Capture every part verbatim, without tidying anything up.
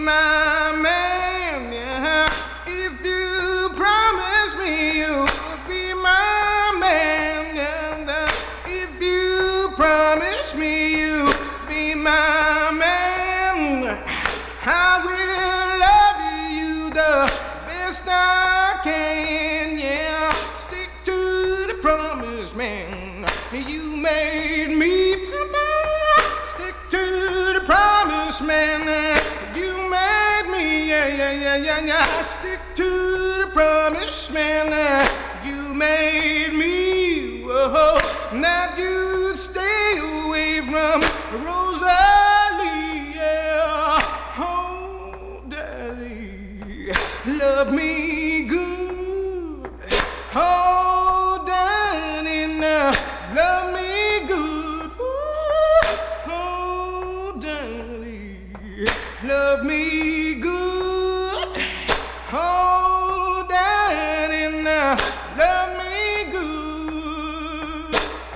my man, yeah. If you promise me you'll be my man, yeah. If you promise me you'll be my man, I will love you the best I can, yeah. Stick to the promise, man. You made me. Stick to the promise, man. You made me, yeah, yeah, yeah, yeah, yeah. Stick to the promise, man. You made me, whoa, that you'd stay away from Rosalie, yeah. Oh, daddy, love me good. Oh, daddy, now love me good. Ooh, oh, daddy, love me good. Oh, daddy, now love me good.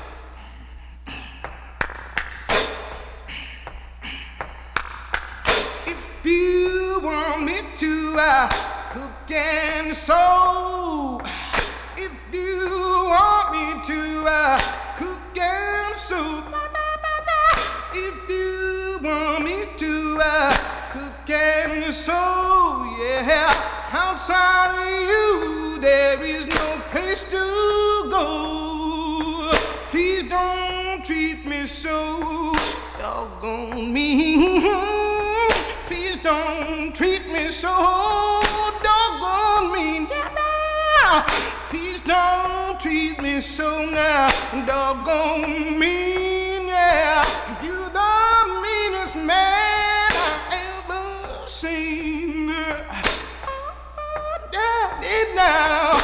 If you want me to, I cook and sew. If you want me to, I cook and sew. If you want me to, I cook and sew. Yeah, outside of you, there is no place to go. Please don't treat me so doggone mean. Please don't treat me so doggone mean. Yeah, please don't treat me so now doggone mean. Yeah, you're the meanest man I ever seen. Oh, daddy, now